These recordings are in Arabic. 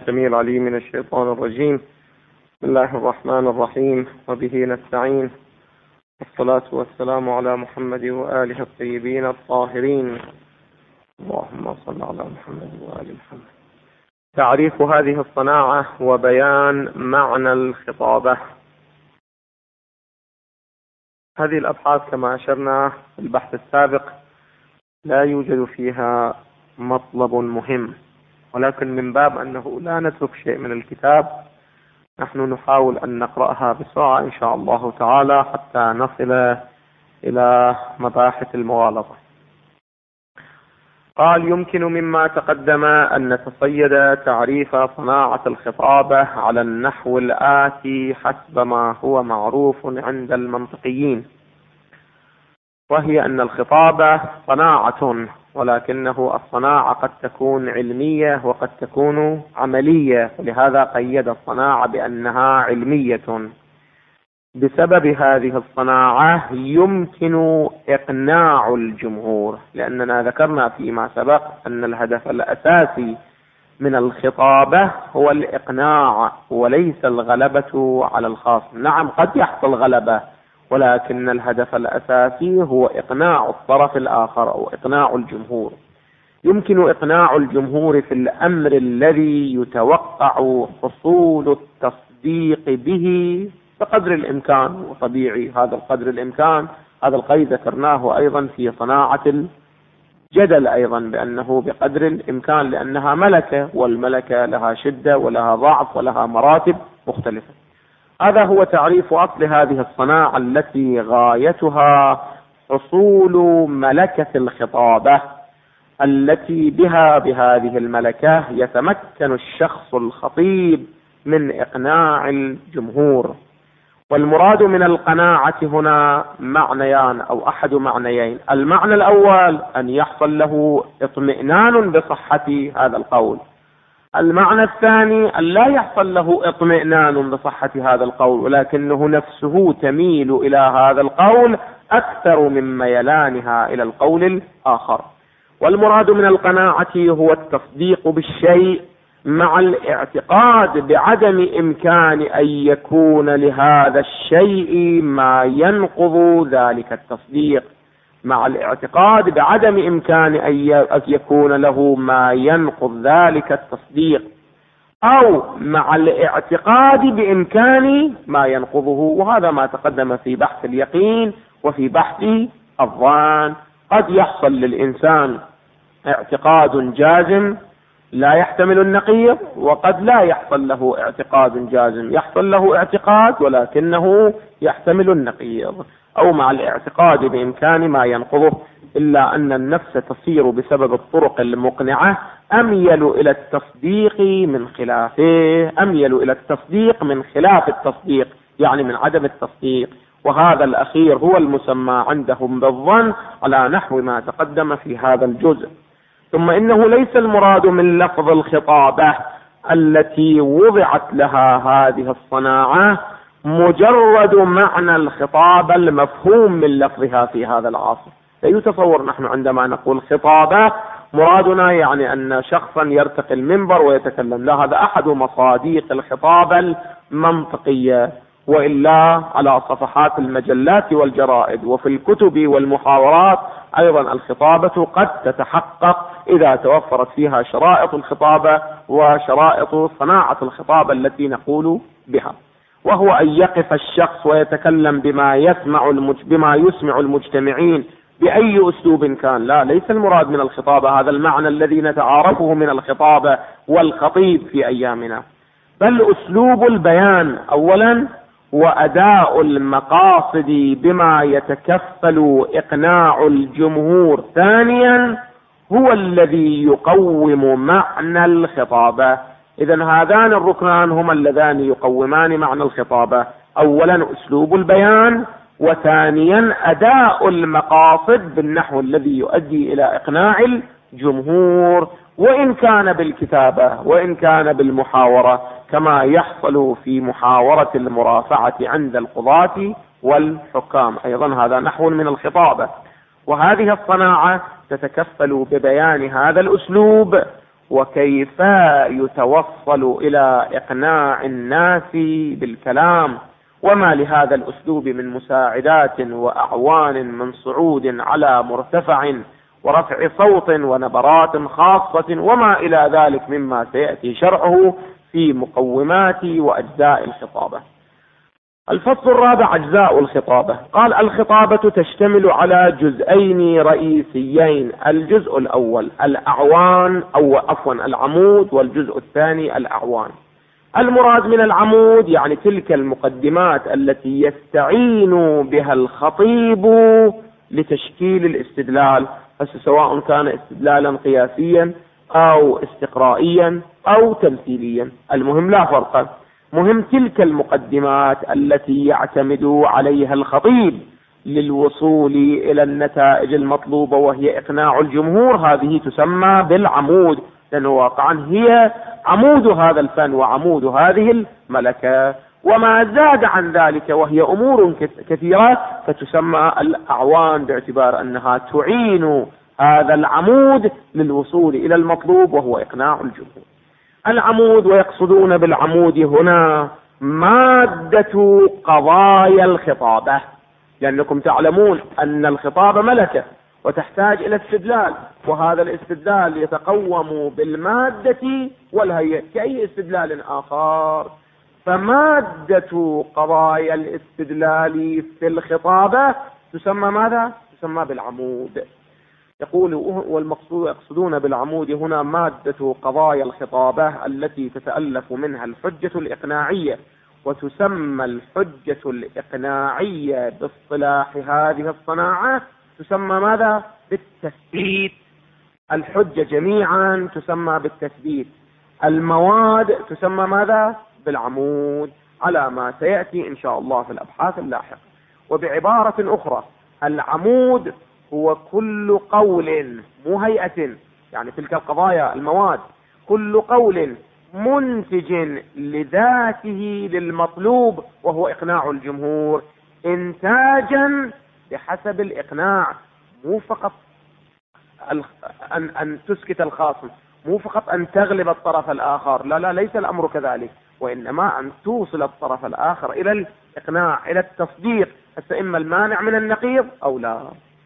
السميع العليم من الشيطان الرجيم. بسم الله الرحمن الرحيم، وبه نستعين، والصلاة والسلام على محمد وآله الطيبين الطاهرين. اللهم صل على محمد وآل محمد. تعريف هذه الصناعة وبيان معنى الخطابة. هذه الأبحاث كما أشرنا في البحث السابق لا يوجد فيها مطلب مهم، ولكن من باب أنه لا نترك شيء من الكتاب نحن نحاول أن نقرأها بسرعة إن شاء الله تعالى حتى نصل إلى مباحث المغالطة. قال: يمكن مما تقدم أن نتصيد تعريف صناعة الخطابة على النحو الآتي حسب ما هو معروف عند المنطقيين، وهي أن الخطابة صناعة، ولكنه الصناعة قد تكون علمية وقد تكون عملية، ولهذا قيد الصناعة بأنها علمية. بسبب هذه الصناعة يمكن إقناع الجمهور، لأننا ذكرنا فيما سبق أن الهدف الأساسي من الخطابة هو الإقناع وليس الغلبة على الخصم. نعم قد يحصل غلبة، ولكن الهدف الأساسي هو إقناع الطرف الآخر أو إقناع الجمهور. يمكن إقناع الجمهور في الأمر الذي يتوقع حصول التصديق به بقدر الإمكان، وطبيعي هذا القدر الإمكان، هذا القيد ذكرناه أيضا في صناعة الجدل أيضا، بأنه بقدر الإمكان، لأنها ملكة، والملكة لها شدة ولها ضعف ولها مراتب مختلفة. هذا هو تعريف أصل هذه الصناعة التي غايتها حصول ملكة الخطابة، التي بهذه الملكة يتمكن الشخص الخطيب من إقناع الجمهور. والمراد من القناعة هنا معنيان أو أحد معنيين. المعنى الأول أن يحصل له اطمئنان بصحة هذا القول. المعنى الثاني أن لا يحصل له اطمئنان بصحة هذا القول، ولكنه نفسه تميل إلى هذا القول أكثر من ميلانها إلى القول الآخر. والمراد من القناعة هو التصديق بالشيء مع الاعتقاد بعدم إمكان أن يكون لهذا الشيء ما ينقض ذلك التصديق، مع الاعتقاد بعدم إمكان أن يكون له ما ينقض ذلك التصديق، أو مع الاعتقاد بإمكان ما ينقضه. وهذا ما تقدم في بحث اليقين وفي بحث الظن. قد يحصل للإنسان اعتقاد جازم لا يحتمل النقيض، وقد لا يحصل له اعتقاد جازم يحصل له اعتقاد ولكنه يحتمل النقيض، أو مع الاعتقاد بإمكان ما ينقضه. إلا أن النفس تصير بسبب الطرق المقنعة أميل إلى التصديق من خلافه، أميل إلى التصديق من خلاف التصديق، يعني من عدم التصديق. وهذا الأخير هو المسمى عندهم بالظن على نحو ما تقدم في هذا الجزء. ثم إنه ليس المراد من لفظ الخطابة التي وضعت لها هذه الصناعة مجرد معنى الخطابة المفهوم من لفظها في هذا العصر. لا يتصور نحن عندما نقول خطابة مرادنا يعني أن شخصا يرتقي المنبر ويتكلم، لا، هذا أحد مصاديق الخطابة المنطقية. وإلا على صفحات المجلات والجرائد وفي الكتب والمحاورات أيضا الخطابة قد تتحقق إذا توفرت فيها شرائط الخطابة وشرائط صناعة الخطابة التي نقول بها، وهو أن يقف الشخص ويتكلم بما يسمع المجتمعين بأي أسلوب كان. لا، ليس المراد من الخطابة هذا المعنى الذي نتعارفه من الخطابة والخطيب في أيامنا، بل أسلوب البيان أولا، وأداء المقاصد بما يتكفل إقناع الجمهور ثانيا هو الذي يقوم معنى الخطابة. إذن هذان الركنان هما اللذان يقومان معنى الخطابة، أولا أسلوب البيان، وثانيا أداء المقاصد بالنحو الذي يؤدي إلى إقناع الجمهور، وإن كان بالكتابة وإن كان بالمحاورة، كما يحصل في محاورة المرافعة عند القضاة والحكام. أيضا هذا نحو من الخطابة. وهذه الصناعة تتكفل ببيان هذا الأسلوب وكيف يتوصل إلى إقناع الناس بالكلام، وما لهذا الأسلوب من مساعدات وأعوان من صعود على مرتفع ورفع صوت ونبرات خاصة وما إلى ذلك مما سيأتي شرحه في مقومات وأجزاء الخطابة. الفصل الرابع: أجزاء الخطابة. قال: الخطابة تشتمل على جزئين رئيسيين: الجزء الأول الأعوان العمود، والجزء الثاني الأعوان. المراد من العمود يعني تلك المقدمات التي يستعين بها الخطيب لتشكيل الاستدلال، سواء كان استدلالا قياسيا أو استقرائيا أو تمثيليا، المهم لا فرق، مهم تلك المقدمات التي يعتمد عليها الخطيب للوصول إلى النتائج المطلوبة وهي إقناع الجمهور. هذه تسمى بالعمود، لأنه واقعا هي عمود هذا الفن وعمود هذه الملكة، وما زاد عن ذلك وهي أمور كثيرة فتسمى الأعوان، باعتبار أنها تعين هذا العمود للوصول إلى المطلوب وهو إقناع الجمهور. العمود، ويقصدون بالعمود هنا مادة قضايا الخطابة، لأنكم تعلمون أن الخطابة ملكة وتحتاج إلى استدلال، وهذا الاستدلال يتقوم بالمادة والهيئة كأي استدلال آخر. فمادة قضايا الاستدلال في الخطابة تسمى ماذا؟ تسمى بالعمود. يقول: والمقصود يقصدون بالعمود هنا مادة قضايا الخطابة التي تتألف منها الحجة الإقناعية، وتسمى الحجة الإقناعية باصطلاح هذه الصناعة تسمى ماذا؟ بالتثبيت. الحجة جميعا تسمى بالتثبيت. المواد تسمى ماذا؟ بالعمود، على ما سيأتي إن شاء الله في الأبحاث اللاحقة. وبعبارة أخرى، العمود هو كل قول، مو هيئة، يعني تلك القضايا المواد، كل قول منتج لذاته للمطلوب وهو إقناع الجمهور، إنتاجا بحسب الإقناع، مو فقط أن تسكت الخاصم، مو فقط أن تغلب الطرف الآخر، لا ليس الأمر كذلك، وإنما أن توصل الطرف الآخر إلى الإقناع، إلى التصديق، حتى إما المانع من النقيض أو لا.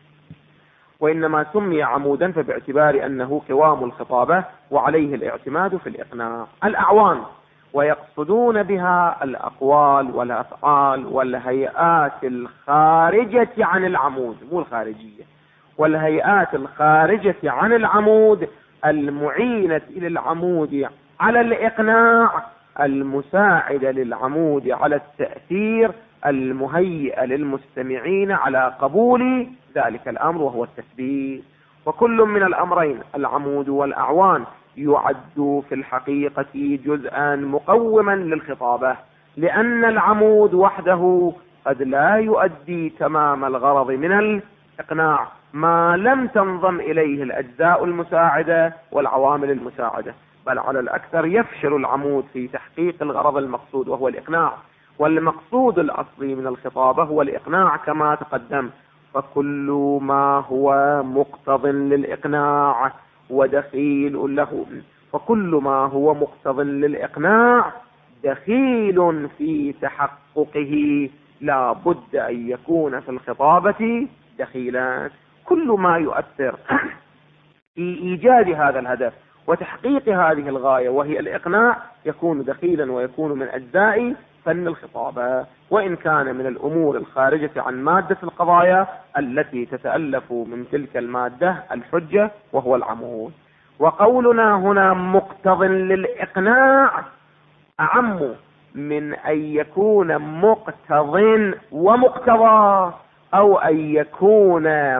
وإنما سمي عمودا فباعتبار أنه قوام الخطابة وعليه الاعتماد في الإقناع. الأعوان، ويقصدون بها الأقوال والأفعال والهيئات الخارجة عن العمود، مو الخارجية، والهيئات الخارجة عن العمود المعينة إلى العمود على الإقناع، المساعدة للعمود على التأثير، المهيئة للمستمعين على قبول ذلك الأمر وهو التثبيت. وكل من الأمرين العمود والأعوان يعد في الحقيقة جزءا مقوما للخطابة، لأن العمود وحده قد لا يؤدي تمام الغرض من الإقناع ما لم تنضم إليه الأجزاء المساعدة والعوامل المساعدة، بل على الأكثر يفشل العمود في تحقيق الغرض المقصود وهو الإقناع. والمقصود الأصلي من الخطابة هو الإقناع كما تقدم، فكل ما هو مقتض للإقناع ودخيل له، فكل ما هو مقتض للإقناع دخيل في تحققه، لا بد أن يكون في الخطابة دخيلا. كل ما يؤثر في إيجاد هذا الهدف وتحقيق هذه الغاية وهي الإقناع يكون دخيلا ويكون من أجزاء فن الخطابة، وإن كان من الأمور الخارجة عن مادة القضايا التي تتألف من تلك المادة الحجة وهو العمود. وقولنا هنا مقتض للإقناع أعم من أن يكون مقتض ومقتضى، أو أن يكون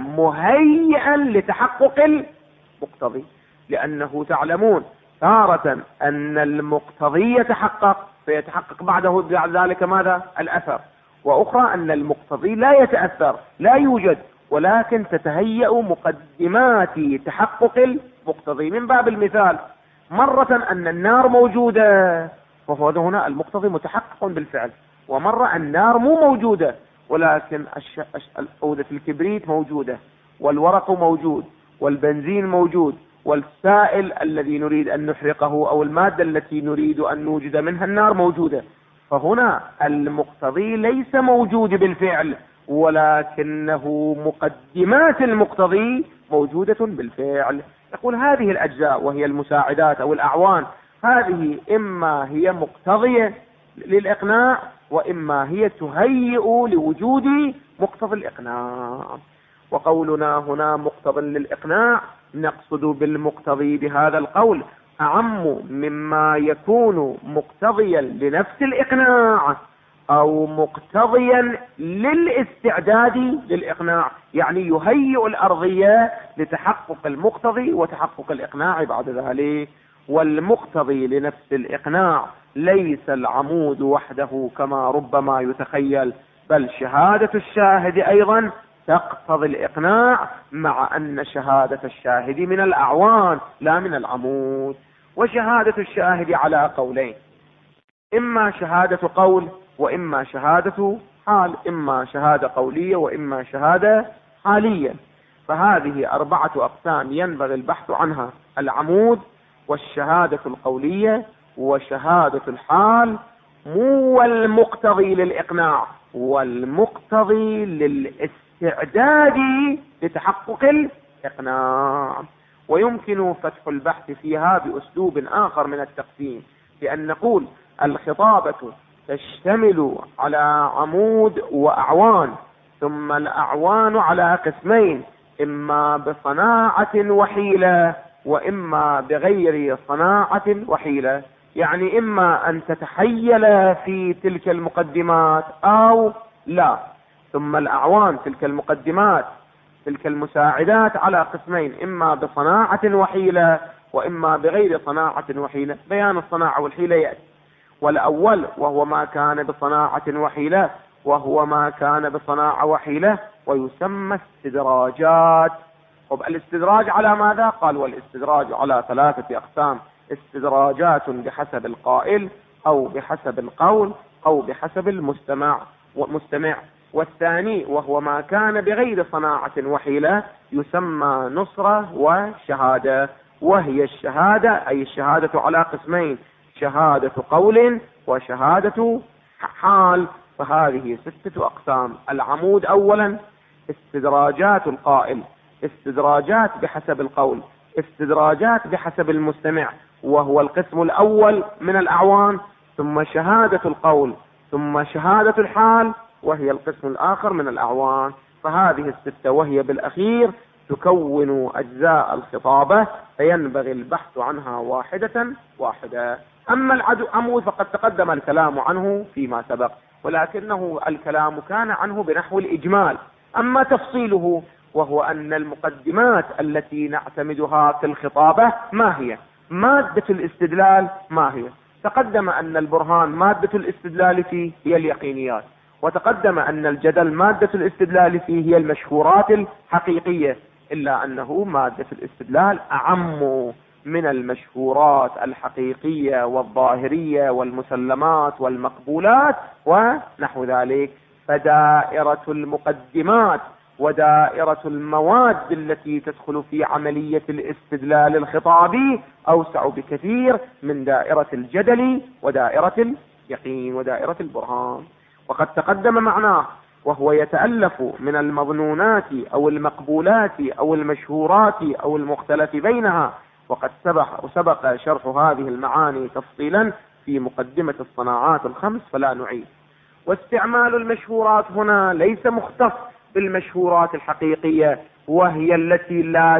مهيئا لتحقق المقتضي، لأنه تعلمون تارة أن المقتضي يتحقق فيتحقق بعد ذلك ماذا؟ الأثر، وأخرى أن المقتضي لا يتأثر، لا يوجد، ولكن تتهيأ مقدمات تحقق المقتضي. من باب المثال، مرة أن النار موجودة فهو هنا المقتضي متحقق بالفعل، ومرة النار مو موجودة ولكن عودة الكبريت موجودة، والورق موجود، والبنزين موجود، والسائل الذي نريد أن نحرقه أو المادة التي نريد أن نوجد منها النار موجودة. فهنا المقتضي ليس موجود بالفعل، ولكنه مقدمات المقتضي موجودة بالفعل. يقول هذه الأجزاء وهي المساعدات أو الأعوان، هذه إما هي مقتضية للإقناع، وإما هي تهيئ لوجود مقتضى الإقناع. وقولنا هنا مقتضى للإقناع نقصد بالمقتضي بهذا القول أعم مما يكون مقتضيا لنفس الإقناع أو مقتضيا للاستعداد للإقناع، يعني يهيئ الأرضية لتحقق المقتضي وتحقق الإقناع بعد ذلك. والمقتضي لنفس الإقناع ليس العمود وحده كما ربما يتخيل، بل شهادة الشاهد أيضا تقتضي الإقناع، مع أن شهادة الشاهد من الأعوان لا من العمود. وشهادة الشاهد على قولين، إما شهادة قول وإما شهادة حال، إما شهادة قولية وإما شهادة حالية. فهذه 4 أقسام ينبغي البحث عنها: العمود والشهادة القولية وشهادة الحال، والمقتضي للإقناع والمقتضي للاستعداد لتحقق الإقناع. ويمكن فتح البحث فيها بأسلوب آخر من التقسيم، بأن نقول الخطابة تشتمل على عمود وأعوان، ثم الأعوان على قسمين: إما بصناعة وحيلة وإما بغير صناعة وحيلة. يعني إما أن تتحيل في تلك المقدمات أو لا. ثم الأعوان تلك المقدمات تلك المساعدات على قسمين: إما بصناعة وحيلة وإما بغير صناعة وحيلة. بيان الصناعة والحيلة يأتي. والأول وهو ما كان بصناعة وحيلة وهو ما كان بصناعة وحيلة ويسمى استدراجات. الاستدراج على ماذا؟ قال والاستدراج على 3 أقسام: استدراجات بحسب القائل أو بحسب القول أو بحسب المستمع. والثاني وهو ما كان بغير صناعة وحيلة يسمى نصرة وشهادة، وهي الشهادة أي الشهادة على قسمين: شهادة قول وشهادة حال. فهذه 6 أقسام: العمود أولا استدراجات القائل، استدراجات بحسب القول، استدراجات بحسب المستمع وهو القسم الأول من الأعوان، ثم شهادة القول، ثم شهادة الحال وهي القسم الآخر من الأعوان. فهذه 6 وهي بالأخير تكون أجزاء الخطابة، فينبغي البحث عنها واحدة واحدة. أما العمود فقد تقدم الكلام عنه فيما سبق، ولكنه الكلام كان عنه بنحو الإجمال. أما تفصيله وهو أن المقدمات التي نعتمدها في الخطابة ما هي؟ مادة الاستدلال ما هي؟ تقدم أن البرهان مادة الاستدلال فيه هي اليقينيات، وتقدم أن الجدل مادة الاستدلال فيه هي المشهورات الحقيقية، إلا أنه مادة الاستدلال أعم من المشهورات الحقيقية والظاهرية والمسلمات والمقبولات ونحو ذلك. فدائرة المقدمات ودائرة المواد التي تدخل في عملية الاستدلال الخطابي أوسع بكثير من دائرة الجدل ودائرة اليقين ودائرة البرهان. وقد تقدم معناه، وهو يتألف من المظنونات أو المقبولات أو المشهورات أو المختلف بينها، وقد سبق شرح هذه المعاني تفصيلا في مقدمة الصناعات ال5 فلا نعيد. واستعمال المشهورات هنا ليس مختص بالمشهورات الحقيقية، وهي التي لا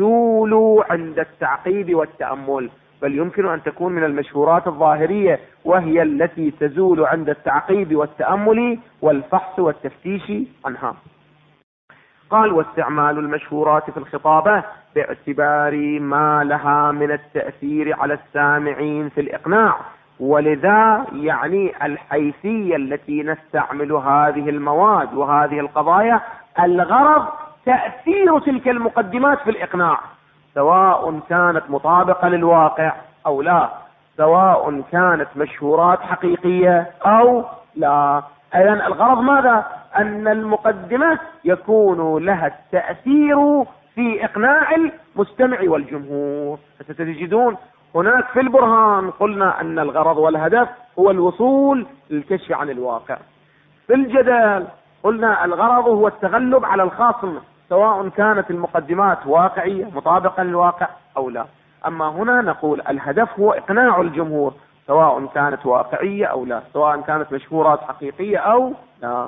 تزول عند التعقيب والتأمل، بل يمكن أن تكون من المشهورات الظاهرية، وهي التي تزول عند التعقيب والتأمل والفحص والتفتيش عنها. قال واستعمال المشهورات في الخطابة باعتبار ما لها من التأثير على السامعين في الإقناع، ولذا يعني الحيثية التي نستعمل هذه المواد وهذه القضايا الغرض تأثير تلك المقدمات في الإقناع، سواء كانت مطابقة للواقع أو لا، سواء كانت مشهورات حقيقية أو لا. أيضا الغرض ماذا؟ أن المقدمة يكون لها التأثير في إقناع المستمع والجمهور. ستجدون هناك في البرهان قلنا أن الغرض والهدف هو الوصول للكشف عن الواقع. في الجدل قلنا الغرض هو التغلب على الخاصم، سواء كانت المقدمات واقعية مطابقة للواقع أو لا. أما هنا نقول الهدف هو إقناع الجمهور، سواء كانت واقعية أو لا، سواء كانت مشهورات حقيقية أو لا.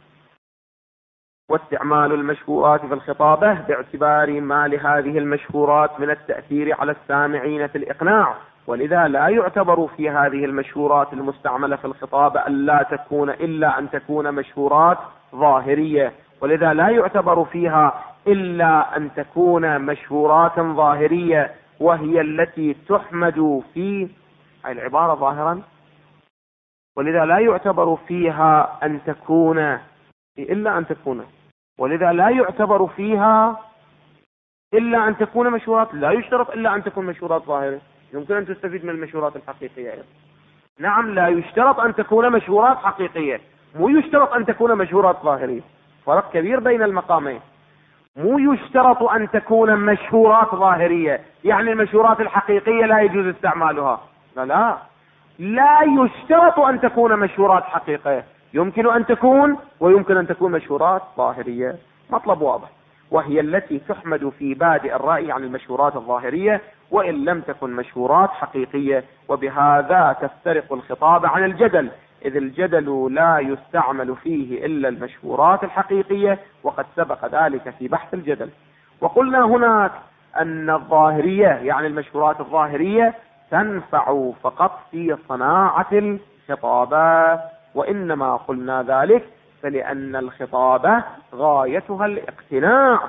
واستعمال المشهورات في الخطابة باعتبار ما لهذه المشهورات من التأثير على السامعين في الإقناع، ولذا لا يعتبر في هذه المشهورات المستعملة في الخطابة إلا أن تكون مشهورات ظاهرية، ولذا لا يعتبر فيها إلا أن تكون مشهورات ظاهرية، وهي التي تحمد في العبارة ظاهرا، ولذا لا يعتبر فيها أن تكون إلا أن تكون، ولذا لا يعتبر فيها إلا أن تكون مشهورات، لا يشترط إلا أن تكون مشهورات ظاهرة، يمكن أن تستفيد من المشهورات الحقيقية. نعم، لا يشترط أن تكون مشهورات حقيقية، مو يشترط أن تكون مشهورات ظاهرية، فرق كبير بين المقامين. مو يشترط أن تكون مشهورات ظاهرية يعني المشهورات الحقيقية لا يجوز استعمالها، لا يشترط أن تكون مشهورات حقيقية، يمكن أن تكون ويمكن أن تكون مشهورات ظاهرية. مطلب واضح، وهي التي تحمد في بادئ الرأي عن المشهورات الظاهرية وإن لم تكن مشهورات حقيقية. وبهذا تفترق الخطاب عن الجدل، إذ الجدل لا يستعمل فيه إلا المشهورات الحقيقية، وقد سبق ذلك في بحث الجدل. وقلنا هناك أن الظاهرية يعني المشهورات الظاهرية تنفع فقط في صناعة الخطابة، وإنما قلنا ذلك فلأن الخطابة غايتها الاقتناع،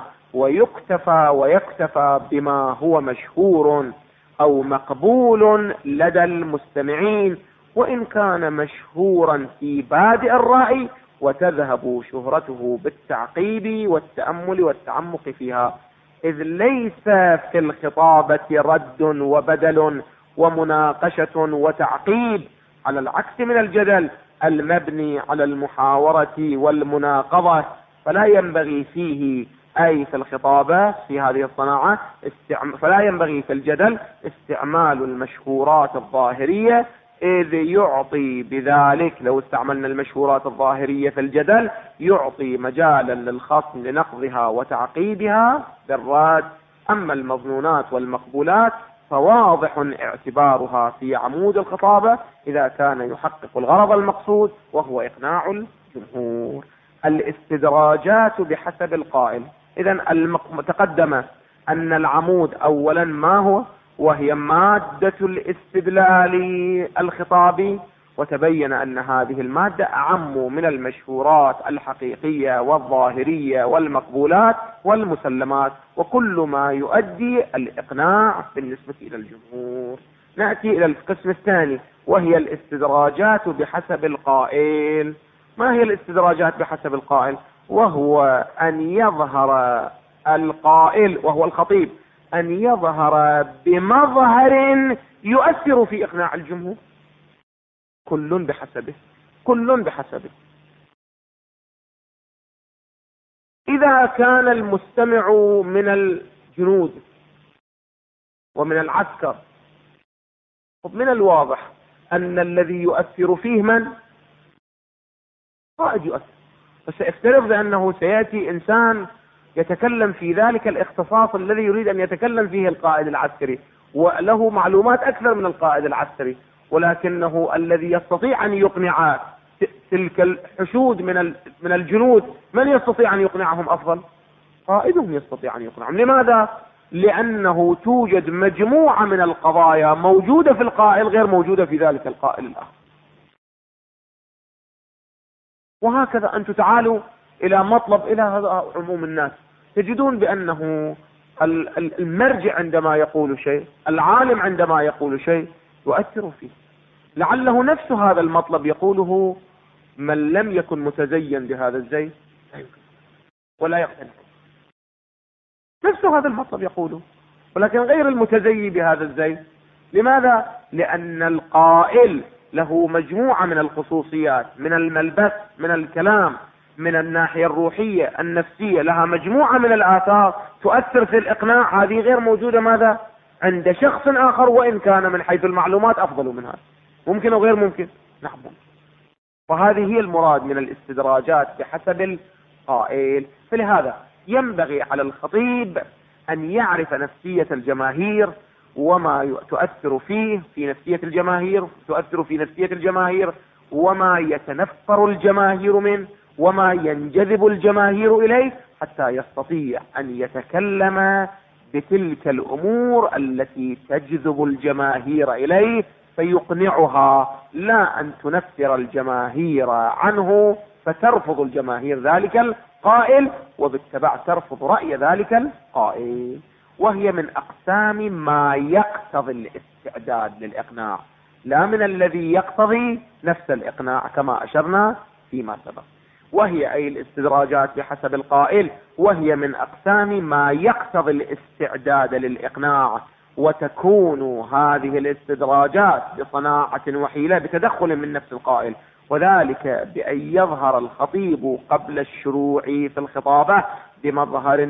ويكتفى بما هو مشهور أو مقبول لدى المستمعين، وإن كان مشهورا في بادئ الرأي، وتذهب شهرته بالتعقيب والتأمل والتعمق فيها، إذ ليس في الخطابة رد وبدل ومناقشة وتعقيب، على العكس من الجدل المبني على المحاورة والمناقضة. فلا ينبغي فيه أي في الخطابة في هذه الصناعة فلا ينبغي في الجدل استعمال المشهورات الظاهرية، إذ يعطي بذلك لو استعملنا المشهورات الظاهرية في الجدل يعطي مجالا للخصم لنقضها وتعقيبها بالرد. أما المظنونات والمقبولات فواضح اعتبارها في عمود الخطابة إذا كان يحقق الغرض المقصود وهو إقناع الجمهور. الاستدراجات بحسب القائل. إذن تقدم أن العمود أولا ما هو، وهي مادة الاستدلال الخطابي، وتبين أن هذه المادة أعم من المشهورات الحقيقية والظاهرية والمقبولات والمسلمات، وكل ما يؤدي الإقناع بالنسبة إلى الجمهور. نأتي إلى القسم الثاني وهي الاستدراجات بحسب القائل. ما هي الاستدراجات بحسب القائل؟ وهو أن يظهر القائل وهو الخطيب أن يظهر بمظهر يؤثر في إقناع الجمهور، كل بحسبه. إذا كان المستمع من الجنود ومن العسكر، من الواضح أن الذي يؤثر فيه من؟ قائد يؤثر، فسيفترض بأنه سيأتي إنسان يتكلم في ذلك الاختصاص الذي يريد أن يتكلم فيه القائد العسكري، وله معلومات أكثر من القائد العسكري، ولكنه الذي يستطيع أن يقنع تلك الحشود من الجنود، من يستطيع أن يقنعهم أفضل؟ قائدهم يستطيع أن يقنعهم. لماذا؟ لأنه توجد مجموعة من القضايا موجودة في القائل غير موجودة في ذلك القائل الآخر. وهكذا أنتم تعالوا إلى مطلب إلى هذا عموم الناس، تجدون بأنه المرجع عندما يقول شيء، العالم عندما يقول شيء يؤثر فيه. لعله نفس هذا المطلب يقوله من لم يكن متزين بهذا الزي ولا يقتنع، نفس هذا المطلب يقوله، ولكن غير المتزي بهذا الزي. لماذا؟ لأن القائل له مجموعة من الخصوصيات، من الملبس، من الكلام، من الناحية الروحية النفسية لها مجموعة من الآثار تؤثر في الإقناع، هذه غير موجودة ماذا عند شخص آخر، وإن كان من حيث المعلومات أفضل من هذا. ممكن أو غير ممكن؟ نعم. وهذه هي المراد من الاستدراجات بحسب القائل. فلهذا ينبغي على الخطيب أن يعرف نفسية الجماهير وما تؤثر فيه في نفسية الجماهير، تؤثر في نفسية الجماهير، وما يتنفر الجماهير منه، وما ينجذب الجماهير إليه، حتى يستطيع أن يتكلم بتلك الأمور التي تجذب الجماهير إليه فيقنعها، لا أن تنفر الجماهير عنه فترفض الجماهير ذلك القائل، وبالتبع ترفض رأي ذلك القائل. وهي من أقسام ما يقتضي الاستعداد للإقناع، لا من الذي يقتضي نفس الإقناع كما أشرنا فيما سبق. وهي أي الاستدراجات بحسب القائل، وهي من أقسام ما يقتضي الاستعداد للإقناع، وتكون هذه الاستدراجات بصناعة وحيلة بتدخل من نفس القائل، وذلك بأن يظهر الخطيب قبل الشروع في الخطابة بمظهر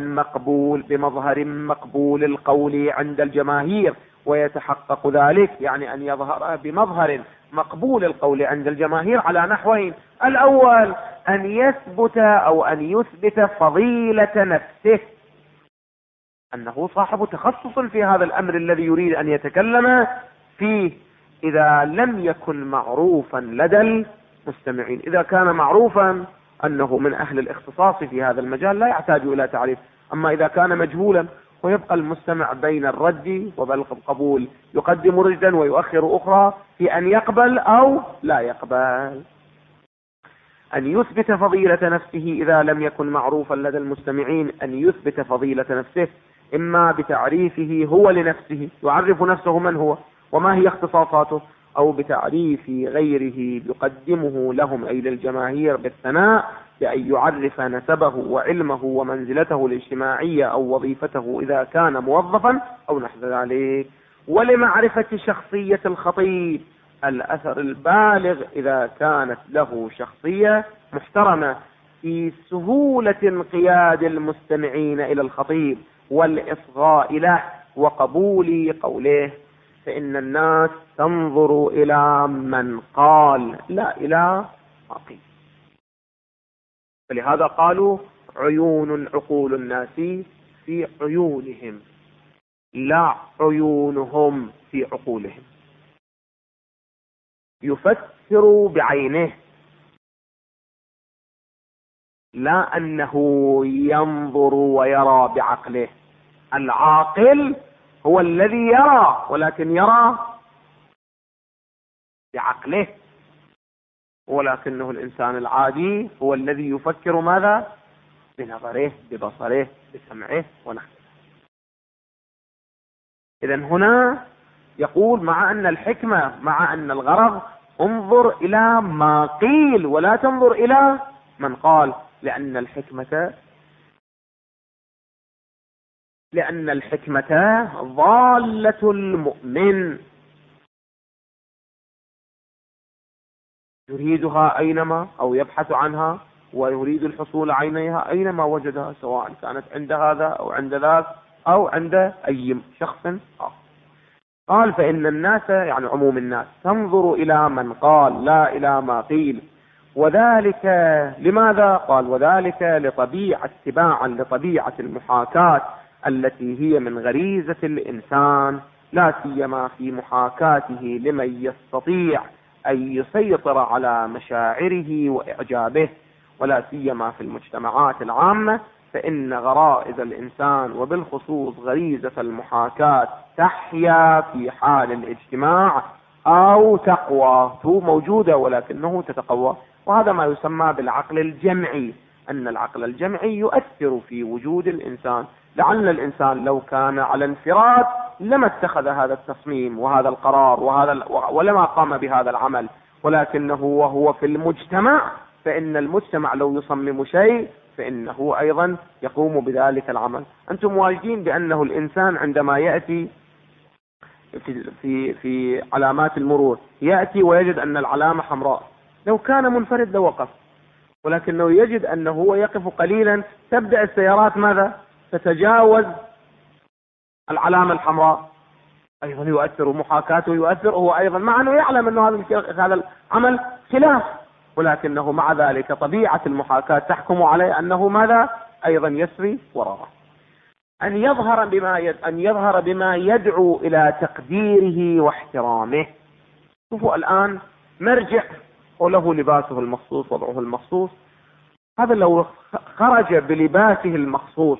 مقبول القول عند الجماهير، ويتحقق ذلك يعني أن يظهر بمظهر مقبول القول عند الجماهير على نحوين: الأول أن يثبت أو أن يثبت فضيلة نفسه، أنه صاحب تخصص في هذا الأمر الذي يريد أن يتكلم فيه، إذا لم يكن معروفا لدى المستمعين. إذا كان معروفا أنه من أهل الاختصاص في هذا المجال لا يحتاج إلى تعريف. أما إذا كان مجهولا ويبقى المستمع بين الرد وبين القبول، يقدم رجلا ويؤخر أخرى في أن يقبل أو لا يقبل. أن يثبت فضيلة نفسه إذا لم يكن معروفا لدى المستمعين، أن يثبت فضيلة نفسه إما بتعريفه هو لنفسه، يعرف نفسه من هو وما هي اختصاصاته، أو بتعريف غيره يقدمه لهم أي للجماهير بالثناء، بأن يعرف نسبه وعلمه ومنزلته الاجتماعية أو وظيفته إذا كان موظفا أو نحو ذلك. ولمعرفة شخصية الخطيب الأثر البالغ إذا كانت له شخصية محترمة في سهولة انقياد المستمعين إلى الخطيب والإصغاء له وقبول قوله، فإن الناس تنظر إلى من قال لا إلى ما قيل. فلهذا قالوا عيون عقول الناس في عيونهم، لا عيونهم في عقولهم. يفكر بعينه، لا أنه ينظر ويرى بعقله. العاقل هو الذي يرى، ولكن يرى بعقله، ولكنه الإنسان العادي هو الذي يفكر ماذا؟ بنظره، ببصره، بسمعه ونحو. إذن هنا يقول مع أن الحكمة، مع أن الغرض، انظر إلى ما قيل ولا تنظر إلى من قال، لأن الحكمة ضالة المؤمن، يريدها أينما أو يبحث عنها ويريد الحصول عليها أينما وجدها، سواء كانت عند هذا أو عند ذاك أو عند أي شخص آخر. قال فإن الناس يعني عموم الناس تنظر إلى من قال لا إلى ما قيل، وذلك لماذا؟ قال وذلك اتباعا لطبيعة المحاكاة التي هي من غريزة الإنسان، لا سيما في محاكاته لمن يستطيع أن يسيطر على مشاعره وإعجابه، ولا سيما في المجتمعات العامة، فإن غرائز الإنسان وبالخصوص غريزة المحاكاة تحيا في حال الاجتماع أو تقوى، موجودة ولكنه تتقوى. وهذا ما يسمى بالعقل الجمعي، أن العقل الجمعي يؤثر في وجود الإنسان. لعل الإنسان لو كان على انفراد لما اتخذ هذا التصميم وهذا القرار ولما قام بهذا العمل، ولكنه وهو في المجتمع، فإن المجتمع لو يصمم شيء فإنه أيضا يقوم بذلك العمل. أنتم واجدين بأنه الإنسان عندما يأتي في علامات المرور يأتي ويجد أن العلامة حمراء، لو كان منفرد لوقف، ولكنه يجد أنه هو يقف قليلا تبدأ السيارات ماذا؟ تتجاوز العلامة الحمراء، أيضا يؤثر، محاكاته يؤثر، هو أيضا مع أنه يعلم أنه هذا العمل خلاف، ولكنه مع ذلك طبيعة المحاكاة تحكم عليه أنه ماذا؟ أيضا يسري وراءه. أن يظهر بما يدعو إلى تقديره واحترامه. شوفوا الآن مرجع وله لباسه المخصوص، وضعه المخصوص، هذا لو خرج بلباسه المخصوص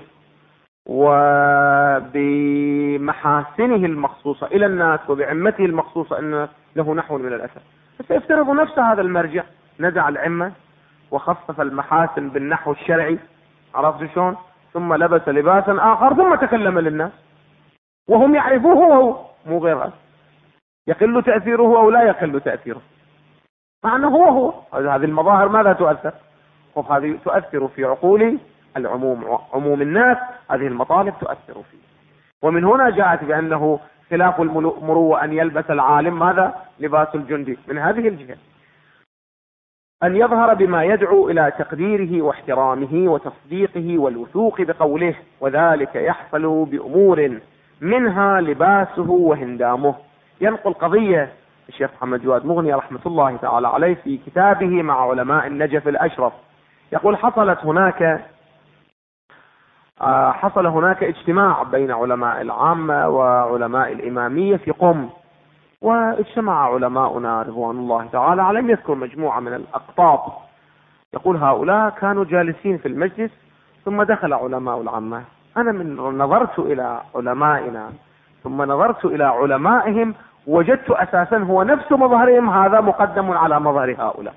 وبمحاسنه المخصوصة إلى الناس وبعمته المخصوصة أن له نحو من الأثر، فسيفترض نفس هذا المرجع نزع العمة وخصص المحاسن بالنحو الشرعي، عرفت شلون؟ ثم لبس لباسا آخر ثم تكلم للناس وهم يعرفوه وهو مو غيره، يقل تأثيره أو لا يقل تأثيره، مع أنه هو هذه المظاهر ماذا تؤثر؟ وهذه تؤثر في عقول العموم، عموم الناس، هذه المطالب تؤثر فيه. ومن هنا جاءت بأنه خلاف المروءة أن يلبس العالم ماذا؟ لباس الجندي، من هذه الجهة. أن يظهر بما يدعو إلى تقديره واحترامه وتصديقه والوثوق بقوله، وذلك يحصل بأمور منها لباسه وهندامه. ينقل قضية الشيخ محمد جواد مغني رحمة الله تعالى عليه في كتابه مع علماء النجف الأشرف، يقول حصل هناك اجتماع بين علماء العامة وعلماء الإمامية في قم، واجتمع علماؤنا رضوان الله تعالى عليهم، يذكر مجموعة من الأقطاب، يقول هؤلاء كانوا جالسين في المجلس ثم دخل علماء العامة، أنا من نظرت إلى علمائنا ثم نظرت إلى علمائهم وجدت أساسا هو نفس مظهرهم هذا مقدم على مظهر هؤلاء.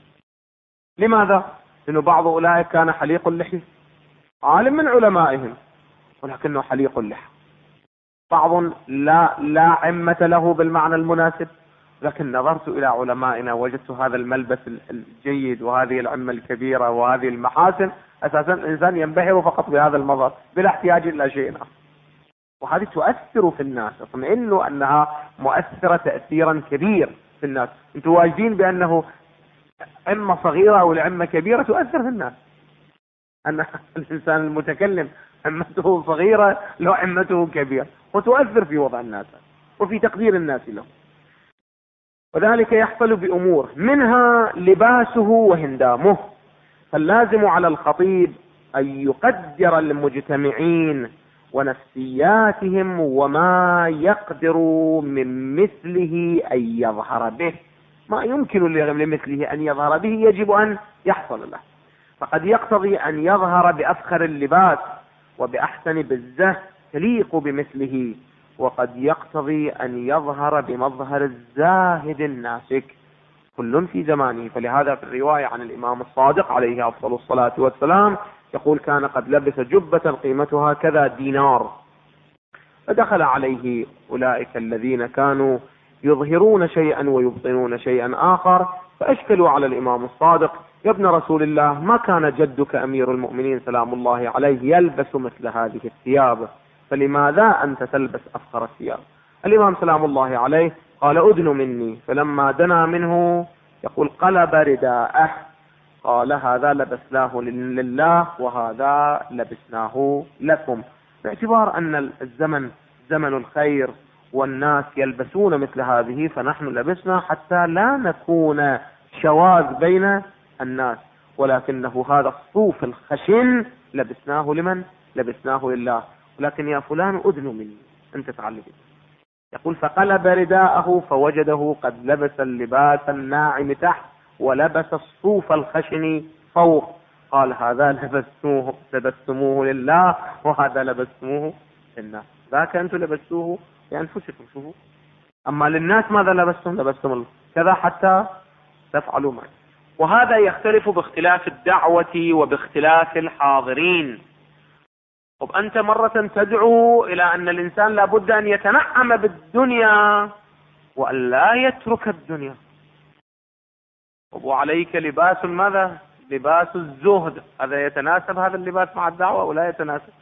لماذا؟ لأن بعض أولئك كان حليق اللحية، عالم من علمائهم ولكنه حليق اللحى، بعض لا عمة له بالمعنى المناسب، لكن نظرت إلى علمائنا وجدت هذا الملبس الجيد وهذه العمة الكبيرة وهذه المحاسن، أساسا الإنسان ينبهر فقط بهذا المظهر بلا احتياج إلى شيء آخر، وهذه تؤثر في الناس، اطمئنوا أنها مؤثرة تأثيرا كبير في الناس. انتم واجدين بأنه عمة صغيرة أو العمة كبيرة تؤثر في الناس، أن الإنسان المتكلم عمته صغيرة لو عمته كبيرة، وتؤثر في وضع الناس وفي تقدير الناس له. وذلك يحصل بأمور منها لباسه وهندامه، فاللازم على الخطيب أن يقدر المجتمعين ونفسياتهم وما يقدر من مثله أن يظهر به، ما يمكن لمثله أن يظهر به يجب أن يحصل له، فقد يقتضي أن يظهر بأفخر اللباس وبأحسن بزة تليق بمثله، وقد يقتضي أن يظهر بمظهر الزاهد الناسك، كل في زمانه. فلهذا في الرواية عن الإمام الصادق عليه أفضل الصلاة والسلام يقول كان قد لبس جبة قيمتها كذا دينار، فدخل عليه أولئك الذين كانوا يظهرون شيئا ويبطنون شيئا آخر، فأشكلوا على الإمام الصادق يا ابن رسول الله ما كان جدك أمير المؤمنين سلام الله عليه يلبس مثل هذه الثياب، فلماذا أنت تلبس أفخر الثياب؟ الإمام سلام الله عليه قال أدن مني، فلما دنا منه يقول قلب رداءه، قال هذا لبسناه لله وهذا لبسناه لكم، باعتبار أن الزمن زمن الخير والناس يلبسون مثل هذه، فنحن لبسنا حتى لا نكون شواذ بين الناس، ولكنه هذا الصوف الخشن لبسناه لمن؟ لبسناه لله، ولكن يا فلان أدن مني أنت تعلم. يقول فقلب رداءه فوجده قد لبس اللباس الناعم تحت ولبس الصوف الخشن فوق، قال هذا لبستموه لله وهذا لبستموه للناس، ذاك أنتم لبستوه لأنفسكم، شوفوا، أما للناس ماذا لبستم؟ لبستم الله، كذا حتى تفعلوا معي. وهذا يختلف باختلاف الدعوة وباختلاف الحاضرين. طب أنت مرة تدعو إلى أن الإنسان لابد أن يتنعم بالدنيا وأن لا يترك الدنيا، وعليك لباس ماذا؟ لباس الزهد، هذا يتناسب هذا اللباس مع الدعوة ولا يتناسب؟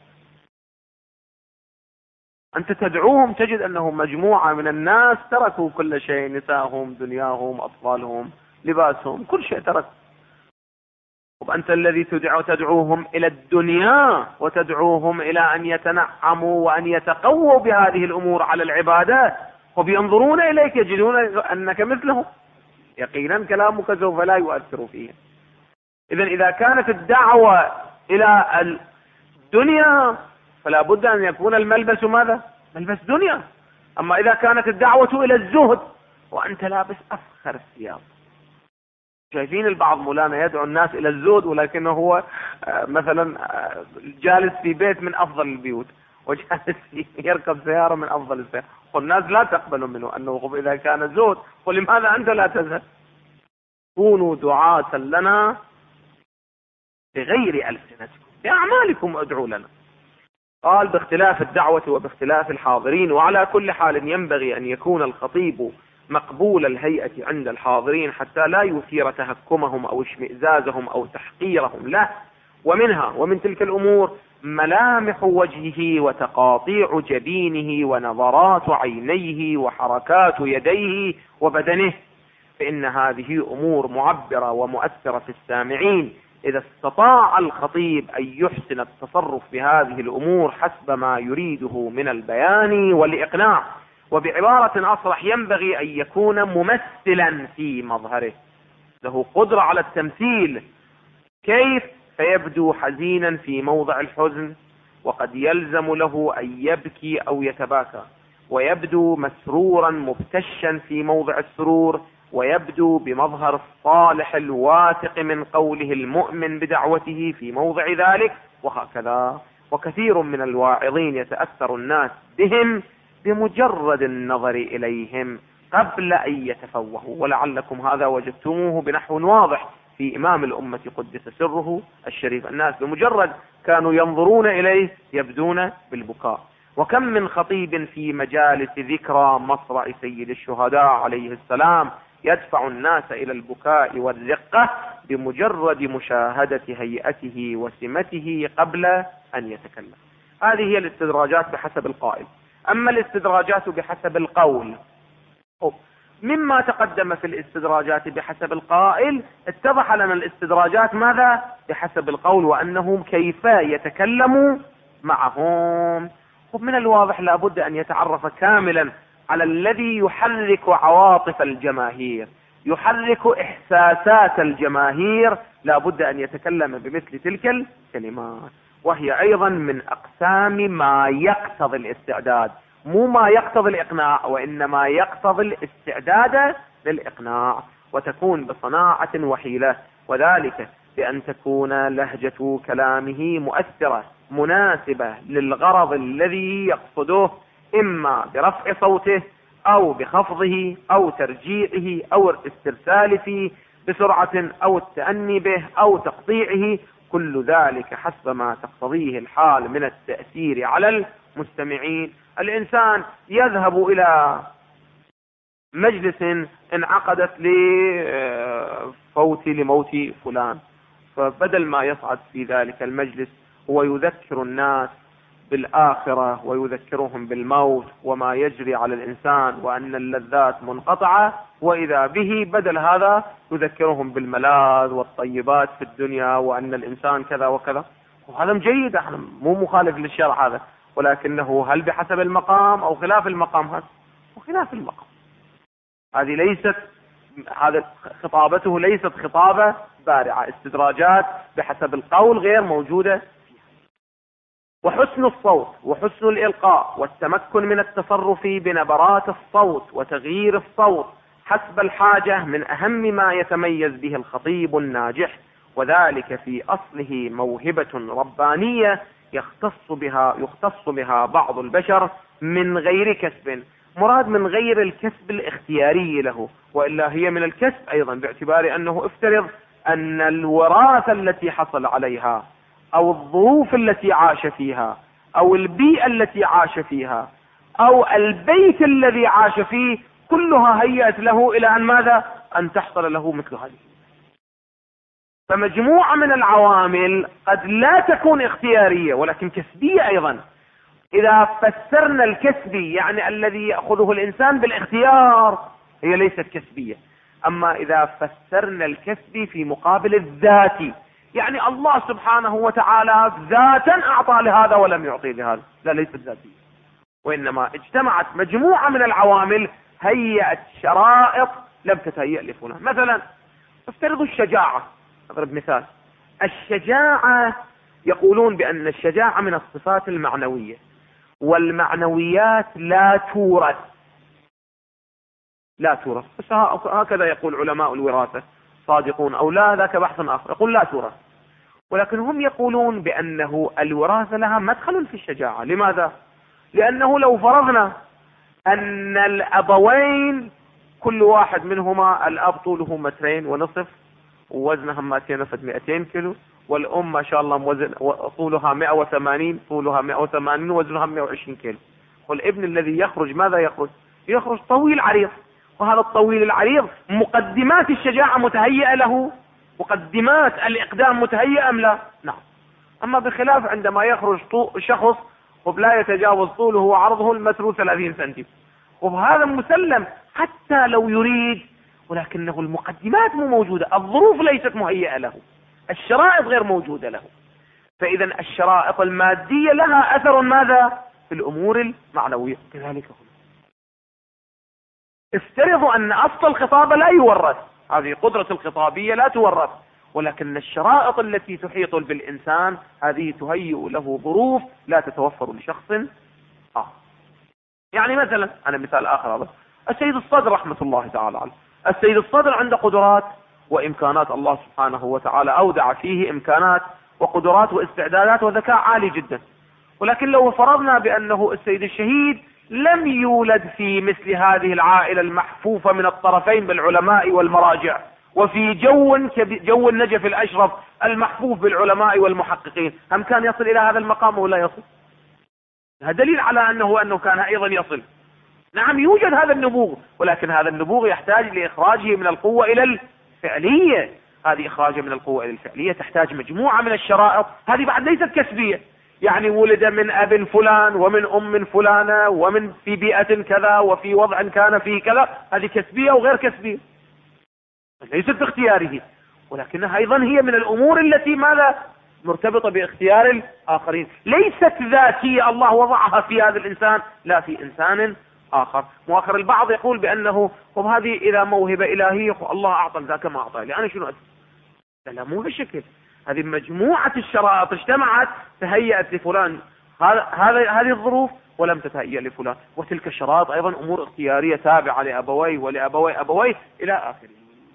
أنت تدعوهم تجد أنهم مجموعة من الناس تركوا كل شيء، نساءهم، دنياهم، أطفالهم، لباسهم، كل شيء ترك، وأنت الذي تدعوهم إلى الدنيا وتدعوهم إلى أن يتنعموا وأن يتقووا بهذه الأمور على العبادات، وبينظرون إليك يجدون أنك مثلهم، يقينا كلامك سوف لا يؤثر فيهم. إذن إذا كانت الدعوة إلى الدنيا فلا بد أن يكون الملبس ماذا؟ ملبس دنيا. أما إذا كانت الدعوة إلى الزهد وأنت لابس أفخر الثياب، شايفين البعض مولانا يدعو الناس إلى الزهد ولكنه هو مثلا جالس في بيت من أفضل البيوت، وجالس يركب سيارة من أفضل السيارة، والناس لا تقبل منه أنه إذا كان زهد، ولماذا أنت لا تزهد؟ كونوا دعاة لنا بغير ألسنتكم، بأعمالكم ادعوا لنا. قال باختلاف الدعوة وباختلاف الحاضرين. وعلى كل حال ينبغي أن يكون الخطيب مقبول الهيئة عند الحاضرين حتى لا يثير تهكمهم أو اشمئزازهم أو تحقيرهم له. ومن تلك الأمور ملامح وجهه وتقاطيع جبينه ونظرات عينيه وحركات يديه وبدنه، فإن هذه أمور معبرة ومؤثرة في السامعين. إذا استطاع الخطيب أن يحسن التصرف بهذه الأمور حسب ما يريده من البيان والإقناع، وبعبارة أصرح ينبغي أن يكون ممثلا في مظهره، له قدرة على التمثيل. كيف؟ فيبدو حزينا في موضع الحزن، وقد يلزم له أن يبكي أو يتباكى، ويبدو مسرورا مبتشا في موضع السرور، ويبدو بمظهر الصالح الواثق من قوله المؤمن بدعوته في موضع ذلك، وهكذا. وكثير من الواعظين يتأثر الناس بهم بمجرد النظر إليهم قبل أن يتفوهوا، ولعلكم هذا وجدتموه بنحو واضح في إمام الأمة قدس سره الشريف. الناس بمجرد كانوا ينظرون إليه يبدون بالبكاء. وكم من خطيب في مجالس ذكرى مصرع سيد الشهداء عليه السلام يدفع الناس إلى البكاء والرقة بمجرد مشاهدة هيئته وسمته قبل أن يتكلم. هذه هي الاستدراجات بحسب القائل. أما الاستدراجات بحسب القول، مما تقدم في الاستدراجات بحسب القائل اتضح لنا الاستدراجات ماذا؟ بحسب القول، وأنهم كيف يتكلم معهم. من الواضح لابد أن يتعرف كاملا على الذي يحرك عواطف الجماهير، يحرك إحساسات الجماهير، لابد أن يتكلم بمثل تلك الكلمات. وهي أيضا من أقسام ما يقتضي الاستعداد، مو ما يقتضي الإقناع، وإنما يقتضي الاستعداد للإقناع، وتكون بصناعة وحيلة، وذلك بأن تكون لهجة كلامه مؤثرة مناسبة للغرض الذي يقصده، إما برفع صوته أو بخفضه أو ترجيعه أو الاسترسال فيه بسرعة أو التأني به أو تقطيعه، كل ذلك حسب ما تقتضيه الحال من التأثير على المستمعين. الإنسان يذهب إلى مجلس انعقدت لموت فلان، فبدل ما يصعد في ذلك المجلس هو يذكر الناس بالآخرة ويذكرهم بالموت وما يجري على الإنسان وأن اللذات منقطعة، وإذا به بدل هذا يذكرهم بالملاذ والطيبات في الدنيا وأن الإنسان كذا وكذا. وهذا جيد، احنا مو مخالف للشرع هذا، ولكنه هل بحسب المقام أو خلاف المقام؟ هذا وخلاف المقام. هذه ليست، هذا خطابته ليست خطابة بارعة. استدراجات بحسب القول غير موجودة. وحسن الصوت وحسن الإلقاء والتمكن من التصرف بنبرات الصوت وتغيير الصوت حسب الحاجة من أهم ما يتميز به الخطيب الناجح، وذلك في أصله موهبة ربانية يختص بها بعض البشر من غير كسب. مراد من غير الكسب الاختياري له، وإلا هي من الكسب أيضا، باعتبار أنه افترض أن الوراثة التي حصل عليها أو الظروف التي عاش فيها أو البيئة التي عاش فيها أو البيت الذي عاش فيه كلها هيأت له إلى أن ماذا؟ أن تحصل له مثل هذه. فمجموعة من العوامل قد لا تكون اختيارية ولكن كسبية أيضا. إذا فسرنا الكسبي يعني الذي يأخذه الإنسان بالاختيار هي ليست كسبية. أما إذا فسرنا الكسبي في مقابل الذاتي يعني الله سبحانه وتعالى ذاتا أعطى لهذا ولم يعطي لهذا، لا ليست ذاتية، وإنما اجتمعت مجموعة من العوامل هيئت شرائط لم تتهيأ لفلان. مثلا افترضوا الشجاعة، أضرب مثال. الشجاعة يقولون بأن الشجاعة من الصفات المعنوية، والمعنويات لا تورث، لا تورث، بس هكذا يقول علماء الوراثة، صادقون أو لا ذاك بحث آخر، يقول لا تورث. ولكن هم يقولون بأنه الوراثة لها مدخل في الشجاعة. لماذا؟ لأنه لو فرضنا أن الأبوين كل واحد منهما، الأب طوله 2.5 متر ووزنها 200 كيلو، والأم ما شاء الله طولها 180 ووزنها 120 كيلو، والابن الذي يخرج ماذا يخرج؟ يخرج طويل عريض، وهذا الطويل العريض مقدمات الشجاعة متهيئة له، مقدمات الإقدام متهيئة أم لا؟ نعم. أما بخلاف عندما يخرج شخص ولا يتجاوز طوله وعرضه 1.30 سنتيم، وهذا مسلم حتى لو يريد، ولكنه المقدمات مو موجودة، الظروف ليست مهيئة له، الشرائط غير موجودة له. فإذا الشرائط المادية لها أثر ماذا؟ في الأمور المعنوية. كذلك هنا افترضوا أن أصل الخطابة لا يورث، هذه قدرة الخطابية لا تورث، ولكن الشرائط التي تحيط بالإنسان هذه تهيئ له ظروف لا تتوفر لشخص آخر. يعني مثلا أنا مثال آخر، هذا السيد الصدر رحمة الله تعالى عليه، السيد الصدر عنده قدرات وإمكانات، الله سبحانه وتعالى أودع فيه إمكانات وقدرات واستعدادات وذكاء عالي جدا. ولكن لو فرضنا بأنه السيد الشهيد لم يولد في مثل هذه العائلة المحفوفة من الطرفين بالعلماء والمراجع، وفي جو النجف الأشرف المحفوف بالعلماء والمحققين، هم كان يصل إلى هذا المقام ولا يصل؟ هذا دليل على أنه كان أيضا يصل. نعم يوجد هذا النبوغ، ولكن هذا النبوغ يحتاج لإخراجه من القوة إلى الفعلية. هذه إخراجه من القوة إلى الفعلية تحتاج مجموعة من الشرائط، هذه بعد ليست كسبية. يعني ولد من أب فلان ومن أم فلانة ومن في بيئة كذا وفي وضع كان فيه كذا، هذه كسبية وغير كسبية، ليست باختياره، ولكنها أيضا هي من الأمور التي ماذا؟ مرتبطة باختيار الآخرين، ليست ذاتية الله وضعها في هذا الإنسان لا في إنسان آخر. مؤخر البعض يقول بأنه هذه إذا موهبة إلهية الله أعطى ذاك ما أعطى لي، أنا شنو أسمع؟ لا مو بالشكل، هذه مجموعة الشرائط اجتمعت تهيأت لفلان هذه الظروف ولم تتهيأ لفلان، وتلك الشرائط أيضا أمور اختيارية تابعة لأبويه ولأبويه إلى آخره.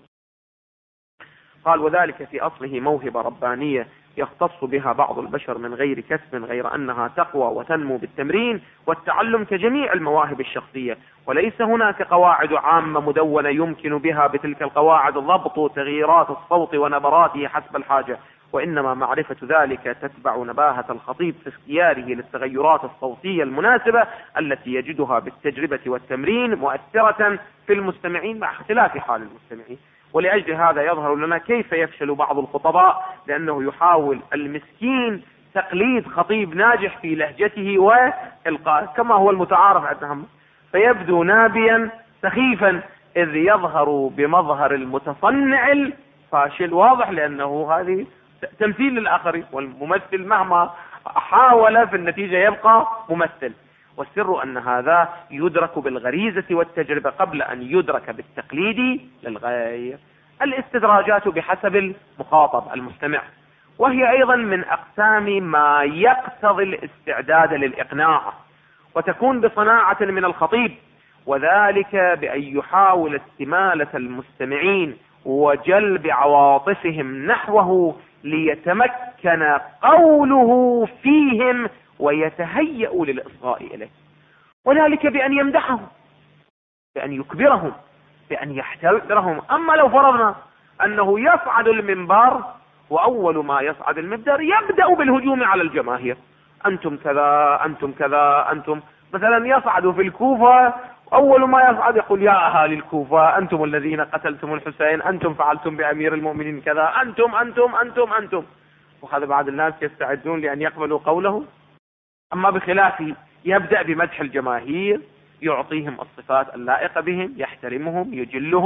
قال وذلك في أصله موهبة ربانية يختص بها بعض البشر من غير كسب، غير أنها تقوى وتنمو بالتمرين والتعلم كجميع المواهب الشخصية، وليس هناك قواعد عامة مدونة يمكن بها بتلك القواعد ضبط تغييرات الصوت ونبراته حسب الحاجة، وإنما معرفة ذلك تتبع نباهة الخطيب في اختياره للتغيرات الصوتية المناسبة التي يجدها بالتجربة والتمرين مؤثرة في المستمعين مع اختلاف حال المستمعين. ولأجل هذا يظهر لنا كيف يفشل بعض الخطباء، لأنه يحاول المسكين تقليد خطيب ناجح في لهجته وإلقائه كما هو المتعارف عندهم، فيبدو نابيا سخيفا إذ يظهر بمظهر المتصنع الفاشل. واضح، لأنه هذه تمثيل للآخرين، والممثل مهما حاول في النتيجة يبقى ممثل. والسر أن هذا يدرك بالغريزة والتجربة قبل أن يدرك بالتقليد للغاية. الاستدراجات بحسب المخاطب المستمع، وهي أيضا من أقسام ما يقتضي الاستعداد للإقناع، وتكون بصناعة من الخطيب، وذلك بأن يحاول استمالة المستمعين وجلب عواطفهم نحوه ليتمكن قوله فيهم ويتهيأوا للإصغاء إليه، وذلك بأن يمدحهم، بأن يكبرهم، بأن يحترمهم. أما لو فرضنا أنه يصعد المنبر وأول ما يصعد المنبر يبدأ بالهجوم على الجماهير، أنتم كذا أنتم كذا أنتم، مثلا يصعد في الكوفة أول ما يصعد يقول يا أهالي الكوفة أنتم الذين قتلتم الحسين، أنتم فعلتم بأمير المؤمنين كذا، أنتم أنتم أنتم أنتم، وهذا بعض الناس يستعدون لأن يقبلوا قوله. أما بخلافه يبدأ بمدح الجماهير، يعطيهم الصفات اللائقة بهم، يحترمهم، يجلهم،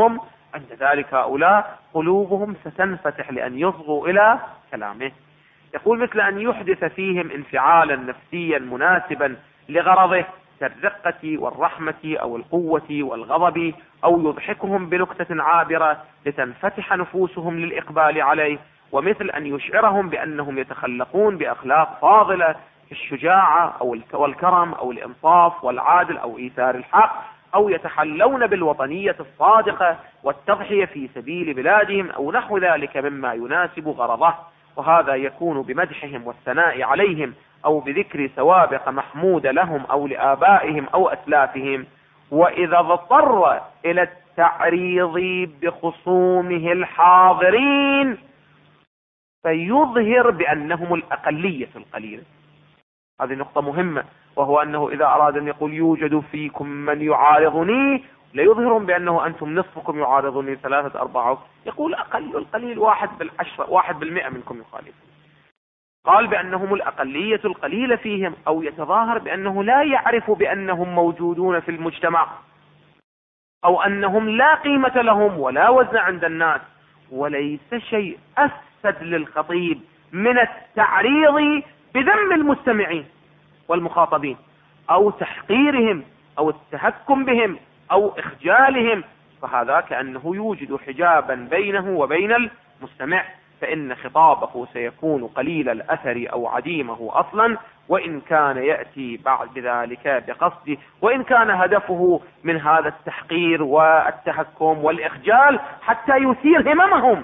عند ذلك هؤلاء قلوبهم ستنفتح لأن يصغوا إلى كلامه. يقول مثل أن يحدث فيهم انفعالا نفسيا مناسبا لغرضه كالرقة والرحمة أو القوة والغضب، أو يضحكهم بنكتة عابرة لتنفتح نفوسهم للإقبال عليه، ومثل أن يشعرهم بأنهم يتخلقون بأخلاق فاضلة الشجاعة أو والكرم أو الإنصاف والعادل أو إيثار الحق، أو يتحلون بالوطنية الصادقة والتضحية في سبيل بلادهم أو نحو ذلك مما يناسب غرضه، وهذا يكون بمدحهم والثناء عليهم أو بذكر سوابق محمودة لهم أو لآبائهم أو أسلافهم. وإذا اضطر إلى التعريض بخصومه الحاضرين فيظهر بأنهم الأقلية القليلة. هذه نقطة مهمة، وهو أنه إذا أراد أن يقول يوجد فيكم من يعارضني ليظهرهم بأنه أنتم نصفكم يعارضني 3/4، يقول أقل القليل 1% منكم يخالف. قال بأنهم الأقلية القليلة فيهم، أو يتظاهر بأنه لا يعرف بأنهم موجودون في المجتمع، أو أنهم لا قيمة لهم ولا وزن عند الناس. وليس شيء أفسد للخطيب من التعريض بذم المستمعين والمخاطبين أو تحقيرهم أو التهكم بهم أو إخجالهم، فهذا كأنه يوجد حجابا بينه وبين المستمع، فإن خطابه سيكون قليل الأثر أو عديمه أصلا، وإن كان يأتي بعد ذلك بقصد، وإن كان هدفه من هذا التحقير والتهكم والإخجال حتى يثير هممهم،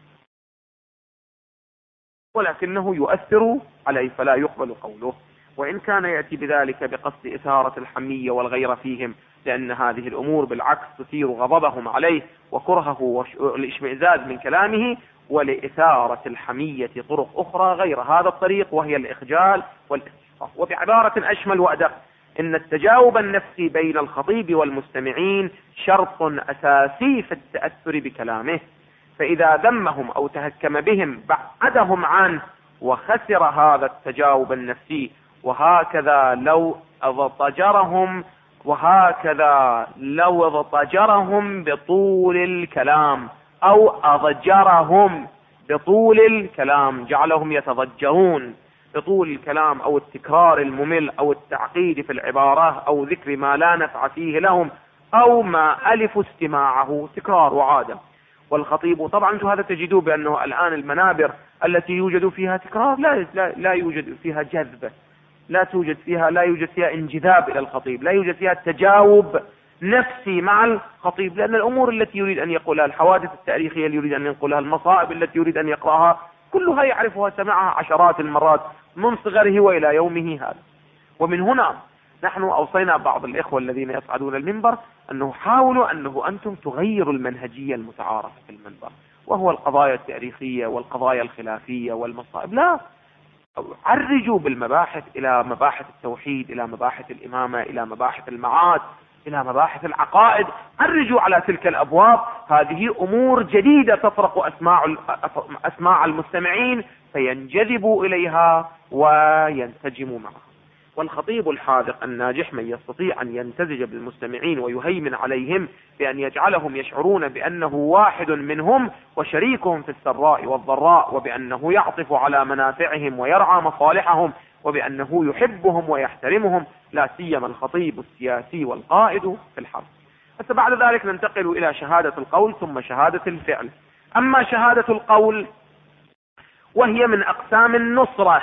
ولكنه يؤثر عليه فلا يقبل قوله. وإن كان يأتي بذلك بقصد إثارة الحمية والغيرة فيهم، لأن هذه الأمور بالعكس تثير غضبهم عليه وكرهه والاشمئزاز من كلامه، ولإثارة الحمية طرق أخرى غير هذا الطريق، وهي الإخجال والاستشفاف. وبعبارة أشمل وأدق، إن التجاوب النفسي بين الخطيب والمستمعين شرط أساسي في التأثر بكلامه، فإذا ذمهم أو تهكم بهم بعدهم عنه وخسر هذا التجاوب النفسي. وهكذا لو اضطجرهم بطول الكلام أو أضجرهم بطول الكلام، جعلهم يتضجرون بطول الكلام أو التكرار الممل أو التعقيد في العبارة أو ذكر ما لا نفع فيه لهم أو ما ألفوا استماعه، تكرار وعادة. والخطيب طبعا هذا تجدوه بأنه الآن المنابر التي يوجد فيها تكرار لا يوجد فيها جذبة، لا يوجد فيها انجذاب إلى الخطيب، لا يوجد فيها تجاوب نفسي مع الخطيب، لأن الأمور التي يريد أن يقولها، الحوادث التاريخية اللي يريد أن ينقلها، المصائب التي يريد أن يقرأها، كلها يعرفها سمعها عشرات المرات من صغره وإلى يومه هذا. ومن هنا نحن أوصينا بعض الإخوة الذين يصعدون المنبر أنه حاولوا أنه أنتم تغيروا المنهجية المتعارفة في المنبر، وهو القضايا التاريخية والقضايا الخلافية والمصائب. لا، عرجوا بالمباحث إلى مباحث التوحيد، إلى مباحث الإمامة، إلى مباحث المعاد، إلى مباحث العقائد، عرجوا على تلك الأبواب. هذه أمور جديدة تطرق أسماع المستمعين فينجذبوا إليها وينسجموا معها. والخطيب الحاذق الناجح من يستطيع أن ينتزج بالمستمعين ويهيمن عليهم بأن يجعلهم يشعرون بأنه واحد منهم وشريكهم في السراء والضراء، وبأنه يعطف على منافعهم ويرعى مصالحهم، وبأنه يحبهم ويحترمهم، لا سيما الخطيب السياسي والقائد في الحرب. بس بعد ذلك ننتقل إلى شهادة القول ثم شهادة الفعل. أما شهادة القول وهي من أقسام النصرة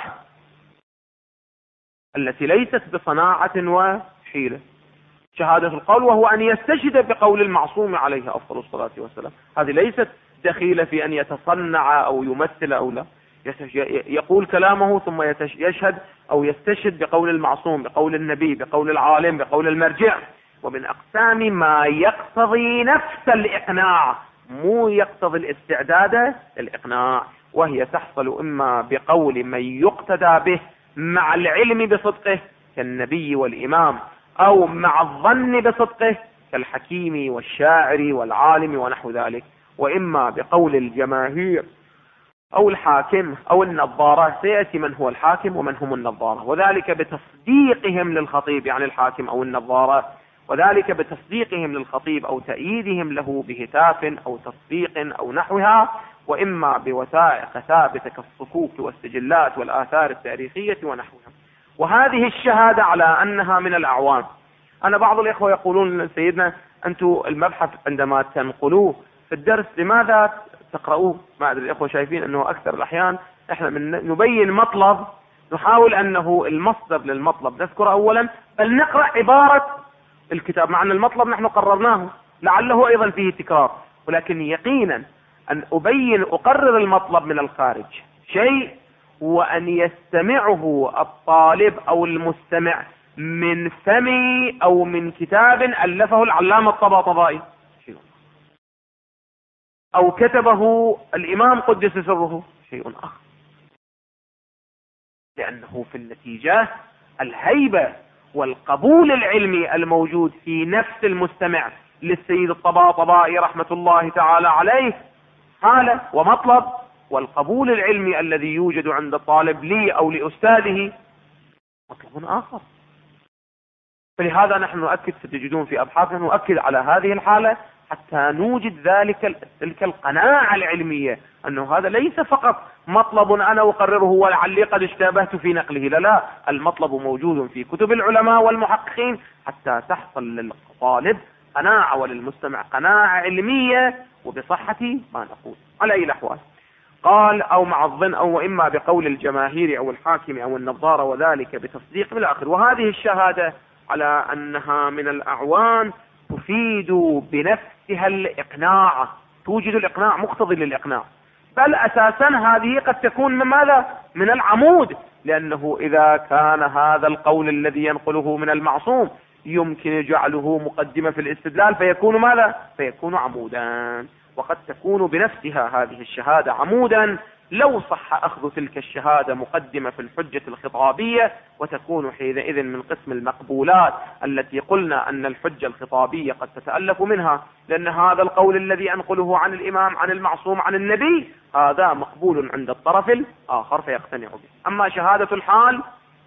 التي ليست بصناعة وحيلة. شهادة القول وهو أن يستشهد بقول المعصوم عليه أفضل الصلاة والسلام، هذه ليست دخيلة في أن يتصنع أو يمثل أو لا، يقول كلامه ثم يشهد أو يستشهد بقول المعصوم، بقول النبي، بقول العالم، بقول المرجع. ومن أقسام ما يقتضي نفس الإقناع، مو يقتضي الاستعداد للإقناع، وهي تحصل إما بقول من يقتدى به مع العلم بصدقه كالنبي والإمام، أو مع الظن بصدقه كالحكيم والشاعر والعالم ونحو ذلك، وإما بقول الجماهير أو الحاكم أو النظارة. سيأتي من هو الحاكم ومن هم النظارة، وذلك بتصديقهم للخطيب يعني الحاكم أو النظارة، وذلك بتصديقهم للخطيب أو تأييدهم له بهتاف أو تطبيق أو نحوها، وإما بوثائق ثابتة كالصكوك والسجلات والآثار التاريخية ونحوها. وهذه الشهادة على أنها من الأعوان. أنا بعض الإخوة يقولون سيدنا أنتم المبحث عندما تنقلوه في الدرس لماذا تقرؤوه؟ ما أدري الإخوة شايفين أنه أكثر الأحيان إحنا نبين مطلب، نحاول أنه المصدر للمطلب نذكر أولا، بل نقرأ عبارة الكتاب، مع أن المطلب نحن قررناه لعله أيضا فيه تكرار، ولكن يقينا أن أقرر المطلب من الخارج شيء، وأن يستمعه الطالب أو المستمع من فمي أو من كتاب ألفه العلامة الطباطبائي أو كتبه الإمام قدس سره شيء آخر، لأنه في النتيجة الهيبة والقبول العلمي الموجود في نفس المستمع للسيد الطباطبائي رحمة الله تعالى عليه حالة ومطلب، والقبول العلمي الذي يوجد عند الطالب لي أو لأستاذه مطلب آخر. فلهذا نحن نؤكد، ستجدون في أبحاثنا نؤكد على هذه الحالة حتى نوجد تلك القناعة العلمية أنه هذا ليس فقط مطلب أنا أقرره ولعلي قد اشتبهت في نقله، لا، المطلب موجود في كتب العلماء والمحققين حتى تحصل للطالب قناعة وللمستمع قناعة علمية وبصحة ما نقول. على أي الأحوال قال أو مع الظن أو وإما بقول الجماهير أو الحاكم أو النظار، وذلك بتصديق بالآخر. وهذه الشهادة على أنها من الأعوان تفيد بنفسها الإقناع، توجد الإقناع، مقتضي للإقناع، بل أساسا هذه قد تكون من ماذا؟ من العمود، لأنه إذا كان هذا القول الذي ينقله من المعصوم يمكن جعله مقدمة في الاستدلال فيكون ماذا؟ فيكون عمودا. وقد تكون بنفسها هذه الشهادة عمودا لو صح أخذ تلك الشهادة مقدمة في الحجة الخطابية، وتكون حينئذ من قسم المقبولات التي قلنا أن الحجة الخطابية قد تتألف منها، لأن هذا القول الذي أنقله عن الإمام عن المعصوم عن النبي هذا مقبول عند الطرف الآخر فيقتنع به. أما شهادة الحال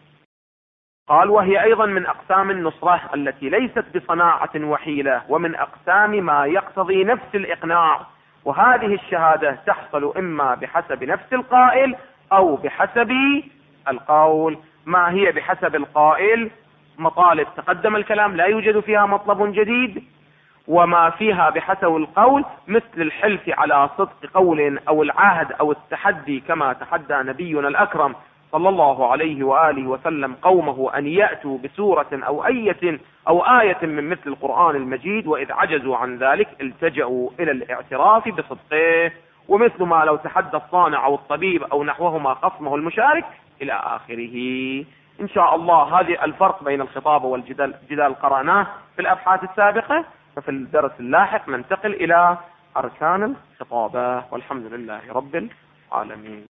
قال وهي أيضا من أقسام النصرة التي ليست بصناعة وحيلة، ومن أقسام ما يقتضي نفس الإقناع. وهذه الشهادة تحصل إما بحسب نفس القائل أو بحسب القول. ما هي بحسب القائل؟ مطالب تقدم الكلام لا يوجد فيها مطلب جديد، وما فيها بحسب القول مثل الحلف على صدق قول أو العهد أو التحدي، كما تحدى نبينا الأكرم صلى الله عليه وآله وسلم قومه أن يأتوا بسورة أو آية من مثل القرآن المجيد، وإذ عجزوا عن ذلك التجأوا إلى الاعتراف بصدقه. ومثل ما لو تحدى الصانع أو الطبيب أو نحوهما خصمه إلى آخره. إن شاء الله هذه الفرق بين الخطابة والجدال قرأناه في الأبحاث السابقة، ففي الدرس اللاحق ننتقل إلى أركان الخطابة، والحمد لله رب العالمين.